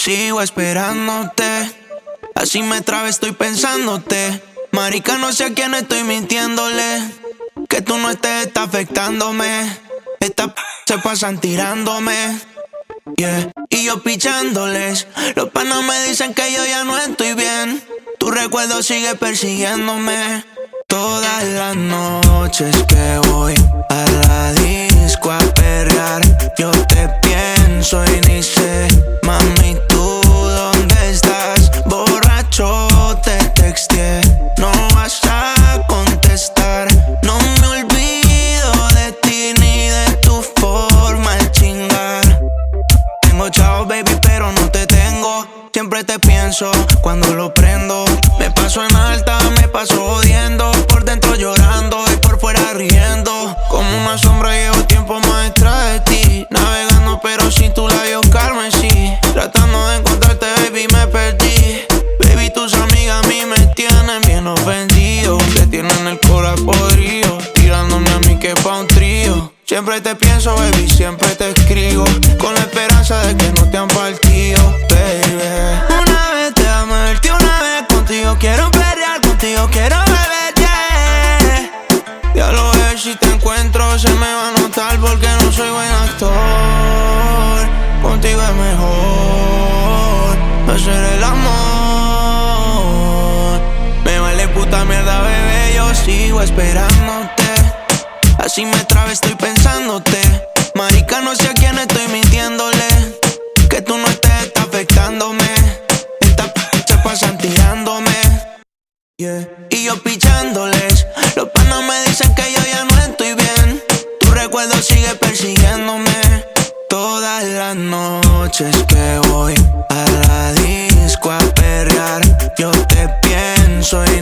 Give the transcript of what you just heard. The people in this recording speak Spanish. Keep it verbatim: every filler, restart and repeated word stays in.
sigo esperándote. Así me trabé, estoy pensándote. Marica, no sé a quién estoy mintiéndole. Que tú no estés, está afectándome. Estas p se pasan tirándome, yeah. Y yo pichándoles. Los panas me dicen que yo ya no estoy bien. Tu recuerdo sigue persiguiéndome. Todas las noches que voy a la disco a perrear, yo te pienso y ni sé, mami, ¿tú dónde estás? Borracho te texteé, no vas a contestar. No me olvido de ti ni de tu forma de chingar. Tengo chao, baby, pero no te tengo. Siempre te pienso cuando lo prendo. Me paso en alta, me paso jodiendo. Por dentro llorando y por fuera riendo. Como una sombra llevo tiempo más detrás de ti. Navegando pero sin tu labio carmesí. Tratando de encontrarte, baby, me perdí. Baby, tus amigas a mí me tienen bien ofendido. Te tienen el corazón podrido, tirándome a mí que pa' un trío. Siempre te pienso, baby, siempre te escribo, con la esperanza de que no te han partido, baby. Una vez te amé, una vez contigo quiero pelear, contigo quiero beber, yeah. Ya lo ves, si te encuentro se me va a notar porque no soy buen actor. Contigo es mejor hacer el amor. Me vale puta mierda, bebé, yo sigo esperándote. Así me trabé, estoy pensándote. Marica, no sé a quién estoy mintiéndole. Que tú no estés, está afectándome. Estas p se pasan tirándome, yeah. Y yo pichándoles. Los panas me dicen que yo ya no estoy bien. Tu recuerdo sigue persiguiéndome. Todas las noches que voy a la disco a perrear, yo te pienso y